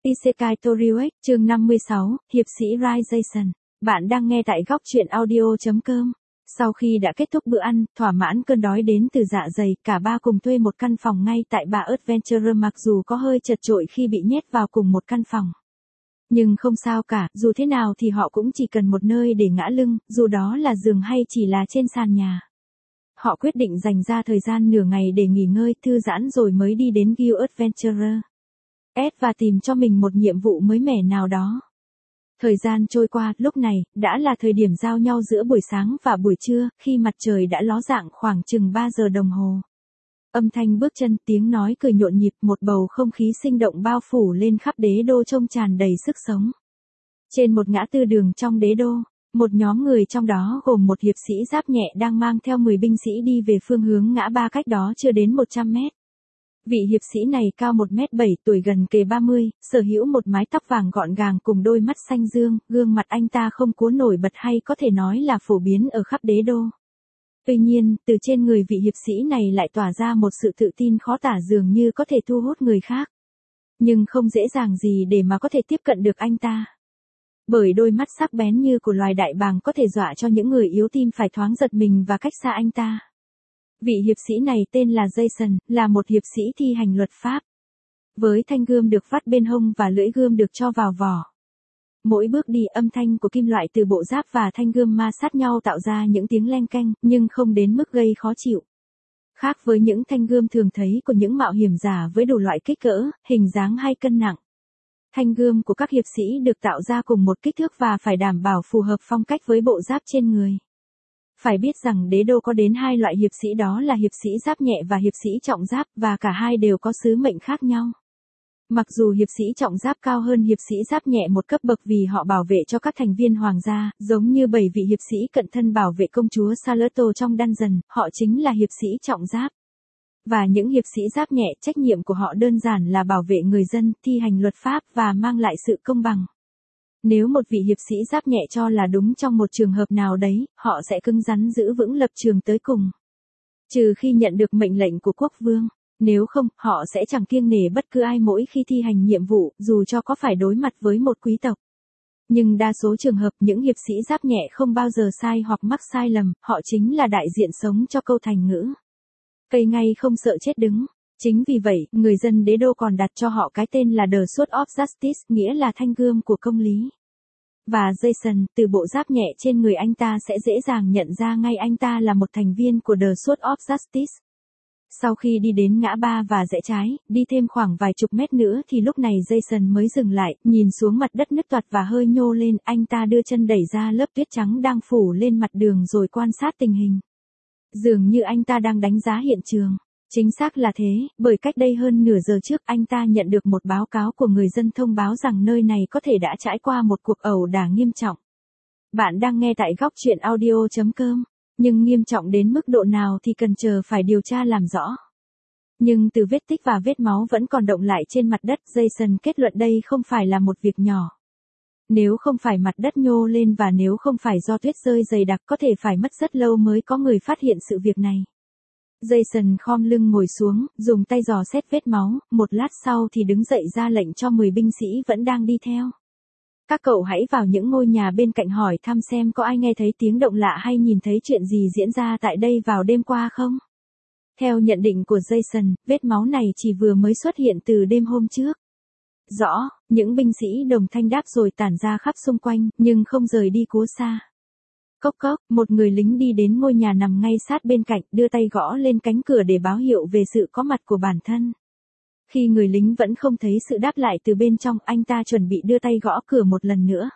Isekai Toriueki, chương 56, hiệp sĩ Rai Jason. Bạn đang nghe tại góc truyện audio.com. Sau khi đã kết thúc bữa ăn, thỏa mãn cơn đói đến từ dạ dày, cả ba cùng thuê một căn phòng ngay tại Bar Adventure mặc dù có hơi chật chội khi bị nhét vào cùng một căn phòng. Nhưng không sao cả, dù thế nào thì họ cũng chỉ cần một nơi để ngã lưng, dù đó là giường hay chỉ là trên sàn nhà. Họ quyết định dành ra thời gian nửa ngày để nghỉ ngơi, thư giãn rồi mới đi đến Guild Adventure và tìm cho mình một nhiệm vụ mới mẻ nào đó. Thời gian trôi qua, lúc này, đã là thời điểm giao nhau giữa buổi sáng và buổi trưa, khi mặt trời đã ló dạng khoảng chừng 3 giờ đồng hồ. Âm thanh bước chân, tiếng nói cười nhộn nhịp, một bầu không khí sinh động bao phủ lên khắp đế đô trông tràn đầy sức sống. Trên một ngã tư đường trong đế đô, một nhóm người trong đó gồm một hiệp sĩ giáp nhẹ đang mang theo 10 binh sĩ đi về phương hướng ngã ba cách đó chưa đến 100 mét. Vị hiệp sĩ này cao 1m7, tuổi gần kề 30, sở hữu một mái tóc vàng gọn gàng cùng đôi mắt xanh dương, gương mặt anh ta không cố nổi bật hay có thể nói là phổ biến ở khắp đế đô. Tuy nhiên, từ trên người vị hiệp sĩ này lại tỏa ra một sự tự tin khó tả dường như có thể thu hút người khác. Nhưng không dễ dàng gì để mà có thể tiếp cận được anh ta. Bởi đôi mắt sắc bén như của loài đại bàng có thể dọa cho những người yếu tim phải thoáng giật mình và cách xa anh ta. Vị hiệp sĩ này tên là Jason, là một hiệp sĩ thi hành luật pháp. Với thanh gươm được vắt bên hông và lưỡi gươm được cho vào vỏ. Mỗi bước đi, âm thanh của kim loại từ bộ giáp và thanh gươm ma sát nhau tạo ra những tiếng leng keng, nhưng không đến mức gây khó chịu. Khác với những thanh gươm thường thấy của những mạo hiểm giả với đủ loại kích cỡ, hình dáng hay cân nặng. Thanh gươm của các hiệp sĩ được tạo ra cùng một kích thước và phải đảm bảo phù hợp phong cách với bộ giáp trên người. Phải biết rằng đế đô có đến hai loại hiệp sĩ, đó là hiệp sĩ giáp nhẹ và hiệp sĩ trọng giáp, và cả hai đều có sứ mệnh khác nhau. Mặc dù hiệp sĩ trọng giáp cao hơn hiệp sĩ giáp nhẹ một cấp bậc vì họ bảo vệ cho các thành viên hoàng gia, giống như 7 vị hiệp sĩ cận thân bảo vệ công chúa Charlotte trong Dungeon, họ chính là hiệp sĩ trọng giáp. Và những hiệp sĩ giáp nhẹ, trách nhiệm của họ đơn giản là bảo vệ người dân, thi hành luật pháp và mang lại sự công bằng. Nếu một vị hiệp sĩ giáp nhẹ cho là đúng trong một trường hợp nào đấy, họ sẽ cứng rắn giữ vững lập trường tới cùng. Trừ khi nhận được mệnh lệnh của quốc vương. Nếu không, họ sẽ chẳng kiêng nể bất cứ ai mỗi khi thi hành nhiệm vụ, dù cho có phải đối mặt với một quý tộc. Nhưng đa số trường hợp, những hiệp sĩ giáp nhẹ không bao giờ sai hoặc mắc sai lầm, họ chính là đại diện sống cho câu thành ngữ. Cây ngay không sợ chết đứng. Chính vì vậy, người dân đế đô còn đặt cho họ cái tên là The Sword of Justice, nghĩa là thanh gươm của công lý. Và Jason, từ bộ giáp nhẹ trên người anh ta sẽ dễ dàng nhận ra ngay anh ta là một thành viên của The Sword of Justice. Sau khi đi đến ngã ba và rẽ trái, đi thêm khoảng vài chục mét nữa thì lúc này Jason mới dừng lại, nhìn xuống mặt đất nứt toạc và hơi nhô lên, anh ta đưa chân đẩy ra lớp tuyết trắng đang phủ lên mặt đường rồi quan sát tình hình. Dường như anh ta đang đánh giá hiện trường. Chính xác là thế, bởi cách đây hơn nửa giờ trước anh ta nhận được một báo cáo của người dân thông báo rằng nơi này có thể đã trải qua một cuộc ẩu đả nghiêm trọng. Bạn đang nghe tại góc truyện audio.com, nhưng nghiêm trọng đến mức độ nào thì cần chờ phải điều tra làm rõ. Nhưng từ vết tích và vết máu vẫn còn đọng lại trên mặt đất, Jason kết luận đây không phải là một việc nhỏ. Nếu không phải mặt đất nhô lên và nếu không phải do tuyết rơi dày đặc có thể phải mất rất lâu mới có người phát hiện sự việc này. Jason khom lưng ngồi xuống, dùng tay dò xét vết máu, một lát sau thì đứng dậy ra lệnh cho 10 binh sĩ vẫn đang đi theo. Các cậu hãy vào những ngôi nhà bên cạnh hỏi thăm xem có ai nghe thấy tiếng động lạ hay nhìn thấy chuyện gì diễn ra tại đây vào đêm qua không? Theo nhận định của Jason, vết máu này chỉ vừa mới xuất hiện từ đêm hôm trước. Rõ, những binh sĩ đồng thanh đáp rồi tản ra khắp xung quanh, nhưng không rời đi quá xa. Cốc cốc, một người lính đi đến ngôi nhà nằm ngay sát bên cạnh, đưa tay gõ lên cánh cửa để báo hiệu về sự có mặt của bản thân. Khi người lính vẫn không thấy sự đáp lại từ bên trong, anh ta chuẩn bị đưa tay gõ cửa một lần nữa.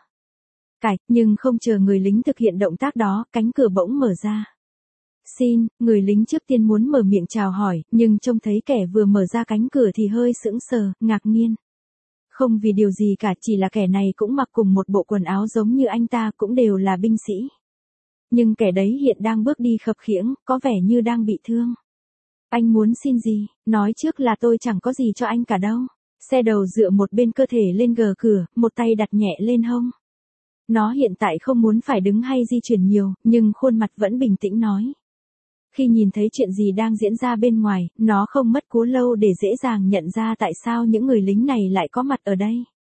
Nhưng không chờ người lính thực hiện động tác đó, cánh cửa bỗng mở ra. Xin, người lính trước tiên muốn mở miệng chào hỏi, nhưng trông thấy kẻ vừa mở ra cánh cửa thì hơi sững sờ, ngạc nhiên. Không vì điều gì cả, chỉ là kẻ này cũng mặc cùng một bộ quần áo giống như anh ta, cũng đều là binh sĩ. Nhưng kẻ đấy hiện đang bước đi khập khiễng, có vẻ như đang bị thương. Anh muốn xin gì? Nói trước là tôi chẳng có gì cho anh cả đâu. Xe đầu dựa một bên cơ thể lên gờ cửa, một tay đặt nhẹ lên hông. Nó hiện tại không muốn phải đứng hay di chuyển nhiều, nhưng khuôn mặt vẫn bình tĩnh nói. Khi nhìn thấy chuyện gì đang diễn ra bên ngoài, nó không mất cú lâu để dễ dàng nhận ra tại sao những người lính này lại có mặt ở đây.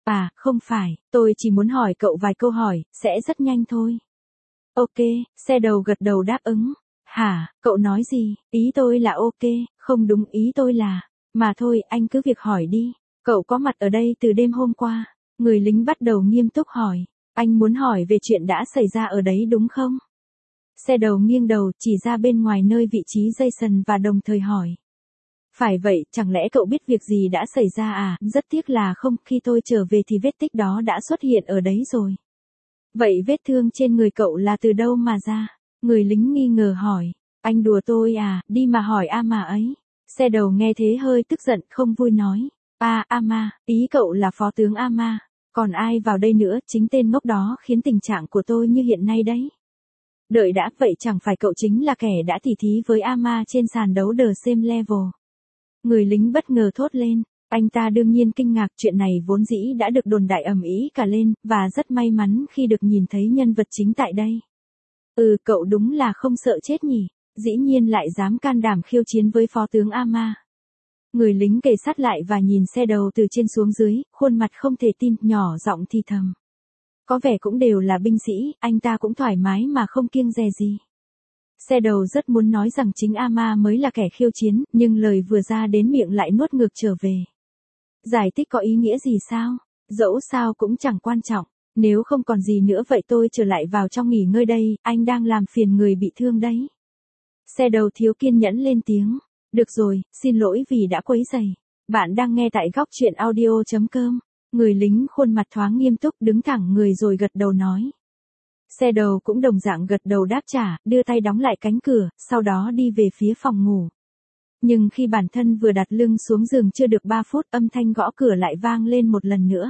Không phải, tôi chỉ muốn hỏi cậu vài câu hỏi, sẽ rất nhanh thôi. Ok, Shadow gật đầu đáp ứng. Hả, cậu nói gì? Ý tôi là ok, không đúng, ý tôi là... Mà thôi, anh cứ việc hỏi đi. Cậu có mặt ở đây từ đêm hôm qua. Người lính bắt đầu nghiêm túc hỏi. Anh muốn hỏi về chuyện đã xảy ra ở đấy đúng không? Shadow nghiêng đầu chỉ ra bên ngoài nơi vị trí Jason và đồng thời hỏi. Phải vậy, chẳng lẽ cậu biết việc gì đã xảy ra à? Rất tiếc là không, khi tôi trở về thì vết tích đó đã xuất hiện ở đấy rồi. Vậy vết thương trên người cậu là từ đâu mà ra? Người lính nghi ngờ hỏi. Anh đùa tôi à, đi mà hỏi Ama ấy. Shadow nghe thế hơi tức giận, không vui nói. Ama, ý cậu là phó tướng Ama. Còn ai vào đây nữa, chính tên ngốc đó khiến tình trạng của tôi như hiện nay đấy. Đợi đã, vậy chẳng phải cậu chính là kẻ đã tỉ thí với Ama trên sàn đấu The Same Level. Người lính bất ngờ thốt lên. Anh ta đương nhiên kinh ngạc, chuyện này vốn dĩ đã được đồn đại ầm ĩ cả lên, và rất may mắn khi được nhìn thấy nhân vật chính tại đây. Cậu đúng là không sợ chết nhỉ, dĩ nhiên lại dám can đảm khiêu chiến với phó tướng Ama. Người lính kề sát lại và nhìn Shadow từ trên xuống dưới, khuôn mặt không thể tin, nhỏ giọng thì thầm. Có vẻ cũng đều là binh sĩ, anh ta cũng thoải mái mà không kiêng dè gì. Shadow rất muốn nói rằng chính Ama mới là kẻ khiêu chiến, nhưng lời vừa ra đến miệng lại nuốt ngược trở về. Giải thích có ý nghĩa gì sao? Dẫu sao cũng chẳng quan trọng. Nếu không còn gì nữa vậy tôi trở lại vào trong nghỉ ngơi đây, anh đang làm phiền người bị thương đấy. Shadow thiếu kiên nhẫn lên tiếng. Được rồi, xin lỗi vì đã quấy rầy. Bạn đang nghe tại góc truyện audio.com. Người lính khuôn mặt thoáng nghiêm túc đứng thẳng người rồi gật đầu nói. Shadow cũng đồng dạng gật đầu đáp trả, đưa tay đóng lại cánh cửa, sau đó đi về phía phòng ngủ. Nhưng khi bản thân vừa đặt lưng xuống giường chưa được 3 phút, âm thanh gõ cửa lại vang lên một lần nữa.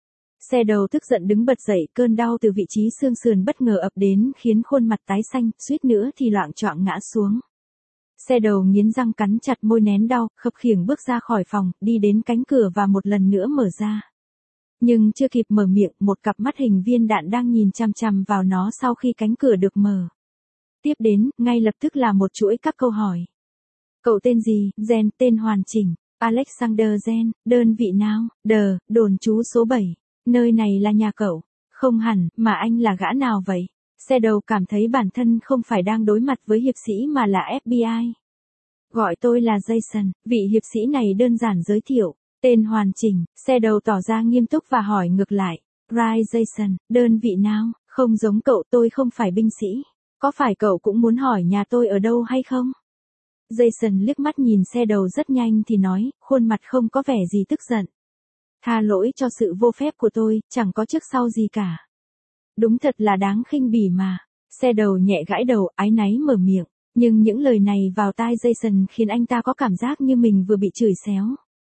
Shadow tức giận đứng bật dậy, cơn đau từ vị trí xương sườn bất ngờ ập đến khiến khuôn mặt tái xanh, suýt nữa thì loạng choạng ngã xuống. Shadow nghiến răng cắn chặt môi nén đau, khập khiễng bước ra khỏi phòng, đi đến cánh cửa và một lần nữa mở ra. Nhưng chưa kịp mở miệng, một cặp mắt hình viên đạn đang nhìn chằm chằm vào nó sau khi cánh cửa được mở. Tiếp đến, ngay lập tức là một chuỗi các câu hỏi. Cậu tên gì? Gen, tên hoàn chỉnh. Alexander Gen, đơn vị nào? Đồn trú số 7. Nơi này là nhà cậu. Không hẳn, mà anh là gã nào vậy? Shadow cảm thấy bản thân không phải đang đối mặt với hiệp sĩ mà là FBI. Gọi tôi là Jason, vị hiệp sĩ này đơn giản giới thiệu. Tên hoàn chỉnh, Shadow tỏ ra nghiêm túc và hỏi ngược lại. Ray Jason, đơn vị nào? Không giống cậu, tôi không phải binh sĩ. Có phải cậu cũng muốn hỏi nhà tôi ở đâu hay không? Jason liếc mắt nhìn Shadow rất nhanh thì nói, khuôn mặt không có vẻ gì tức giận. Tha lỗi cho sự vô phép của tôi, chẳng có trước sau gì cả. Đúng thật là đáng khinh bỉ mà. Shadow nhẹ gãi đầu, áy náy mở miệng. Nhưng những lời này vào tai Jason khiến anh ta có cảm giác như mình vừa bị chửi xéo.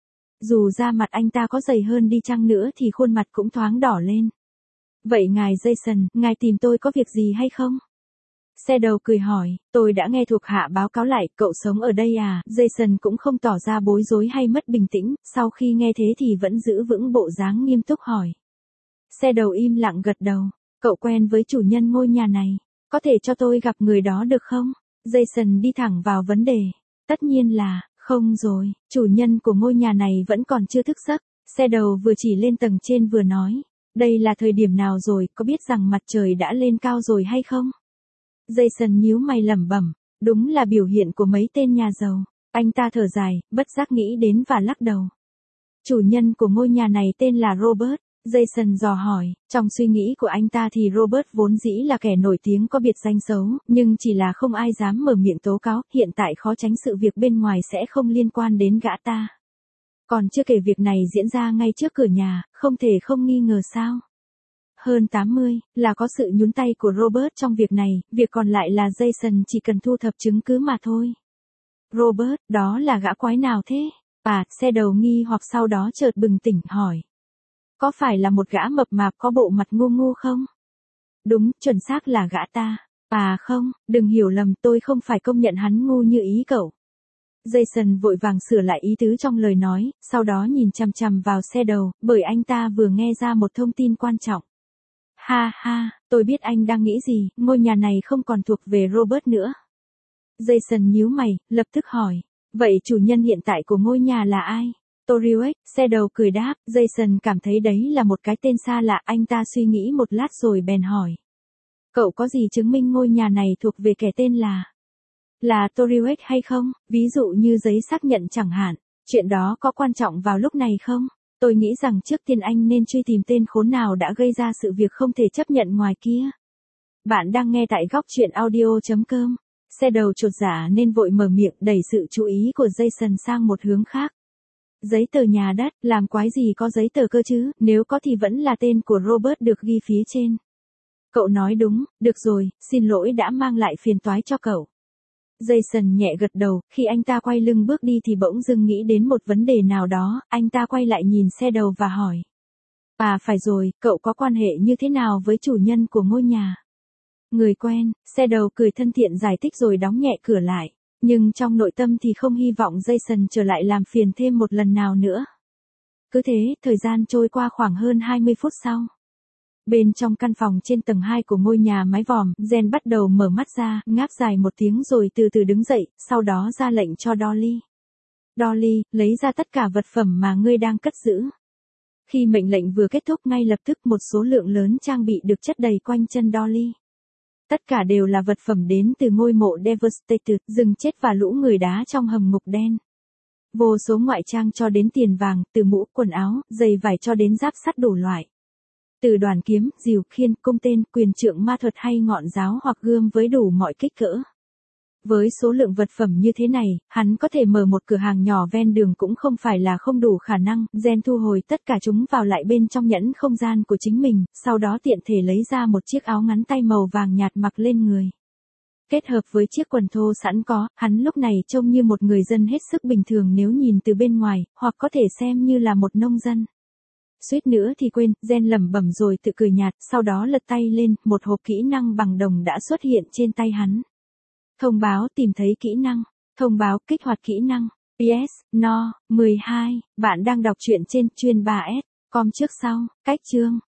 Dù da mặt anh ta có dày hơn đi chăng nữa thì khuôn mặt cũng thoáng đỏ lên. Vậy ngài Jason, ngài tìm tôi có việc gì hay không? Shadow cười hỏi, tôi đã nghe thuộc hạ báo cáo lại, cậu sống ở đây à? Jason cũng không tỏ ra bối rối hay mất bình tĩnh, sau khi nghe thế thì vẫn giữ vững bộ dáng nghiêm túc hỏi. Shadow im lặng gật đầu, cậu quen với chủ nhân ngôi nhà này, có thể cho tôi gặp người đó được không? Jason đi thẳng vào vấn đề, tất nhiên là, không rồi, chủ nhân của ngôi nhà này vẫn còn chưa thức giấc. Shadow vừa chỉ lên tầng trên vừa nói, đây là thời điểm nào rồi, có biết rằng mặt trời đã lên cao rồi hay không? Jason nhíu mày lẩm bẩm, đúng là biểu hiện của mấy tên nhà giàu. Anh ta thở dài, bất giác nghĩ đến và lắc đầu. Chủ nhân của ngôi nhà này tên là Robert. Jason dò hỏi, trong suy nghĩ của anh ta thì Robert vốn dĩ là kẻ nổi tiếng có biệt danh xấu, nhưng chỉ là không ai dám mở miệng tố cáo, hiện tại khó tránh sự việc bên ngoài sẽ không liên quan đến gã ta. Còn chưa kể việc này diễn ra ngay trước cửa nhà, không thể không nghi ngờ sao. Hơn 80, là có sự nhúng tay của Robert trong việc này, việc còn lại là Jason chỉ cần thu thập chứng cứ mà thôi. Robert, đó là gã quái nào thế? Shadow nghi hoặc sau đó chợt bừng tỉnh hỏi. Có phải là một gã mập mạp có bộ mặt ngu ngu không? Đúng, chuẩn xác là gã ta. Không, đừng hiểu lầm, tôi không phải công nhận hắn ngu như ý cậu. Jason vội vàng sửa lại ý tứ trong lời nói, sau đó nhìn chằm chằm vào Shadow, bởi anh ta vừa nghe ra một thông tin quan trọng. Ha ha, tôi biết anh đang nghĩ gì, ngôi nhà này không còn thuộc về Robert nữa. Jason nhíu mày, lập tức hỏi, vậy chủ nhân hiện tại của ngôi nhà là ai? Toriuek, xe đầu cười đáp, Jason cảm thấy đấy là một cái tên xa lạ, anh ta suy nghĩ một lát rồi bèn hỏi. Cậu có gì chứng minh ngôi nhà này thuộc về kẻ tên là Toriuek hay không, ví dụ như giấy xác nhận chẳng hạn, chuyện đó có quan trọng vào lúc này không? Tôi nghĩ rằng trước tiên anh nên truy tìm tên khốn nào đã gây ra sự việc không thể chấp nhận ngoài kia. Bạn đang nghe tại góc truyện audio.com. Xe đầu chột dạ nên vội mở miệng đẩy sự chú ý của Jason sang một hướng khác. Giấy tờ nhà đất, làm quái gì có giấy tờ cơ chứ, nếu có thì vẫn là tên của Robert được ghi phía trên. Cậu nói đúng, được rồi, xin lỗi đã mang lại phiền toái cho cậu. Jason nhẹ gật đầu, khi anh ta quay lưng bước đi thì bỗng dưng nghĩ đến một vấn đề nào đó, anh ta quay lại nhìn xe đầu và hỏi. À phải rồi, cậu có quan hệ như thế nào với chủ nhân của ngôi nhà? Người quen, xe đầu cười thân thiện giải thích rồi đóng nhẹ cửa lại, nhưng trong nội tâm thì không hy vọng Jason trở lại làm phiền thêm một lần nào nữa. Cứ thế, thời gian trôi qua khoảng hơn 20 phút sau. Bên trong căn phòng trên tầng 2 của ngôi nhà mái vòm, Jen bắt đầu mở mắt ra, ngáp dài một tiếng rồi từ từ đứng dậy, sau đó ra lệnh cho Dolly. Dolly, lấy ra tất cả vật phẩm mà ngươi đang cất giữ. Khi mệnh lệnh vừa kết thúc ngay lập tức một số lượng lớn trang bị được chất đầy quanh chân Dolly. Tất cả đều là vật phẩm đến từ ngôi mộ Devastated, rừng chết và lũ người đá trong hầm ngục đen. Vô số ngoại trang cho đến tiền vàng, từ mũ, quần áo, giày vải cho đến giáp sắt đủ loại. Từ đoàn kiếm, rìu, khiên, cung tên, quyền trượng ma thuật hay ngọn giáo hoặc gươm với đủ mọi kích cỡ. Với số lượng vật phẩm như thế này, hắn có thể mở một cửa hàng nhỏ ven đường cũng không phải là không đủ khả năng. Jen thu hồi tất cả chúng vào lại bên trong nhẫn không gian của chính mình, sau đó tiện thể lấy ra một chiếc áo ngắn tay màu vàng nhạt mặc lên người. Kết hợp với chiếc quần thô sẵn có, hắn lúc này trông như một người dân hết sức bình thường nếu nhìn từ bên ngoài, hoặc có thể xem như là một nông dân. Suýt nữa thì quên, Jen lẩm bẩm rồi tự cười nhạt, sau đó lật tay lên, một hộp kỹ năng bằng đồng đã xuất hiện trên tay hắn. Thông báo tìm thấy kỹ năng. Thông báo kích hoạt kỹ năng. Yes, no, 12. Bạn đang đọc truyện trên chuyên 3S. Com trước sau. Cách chương.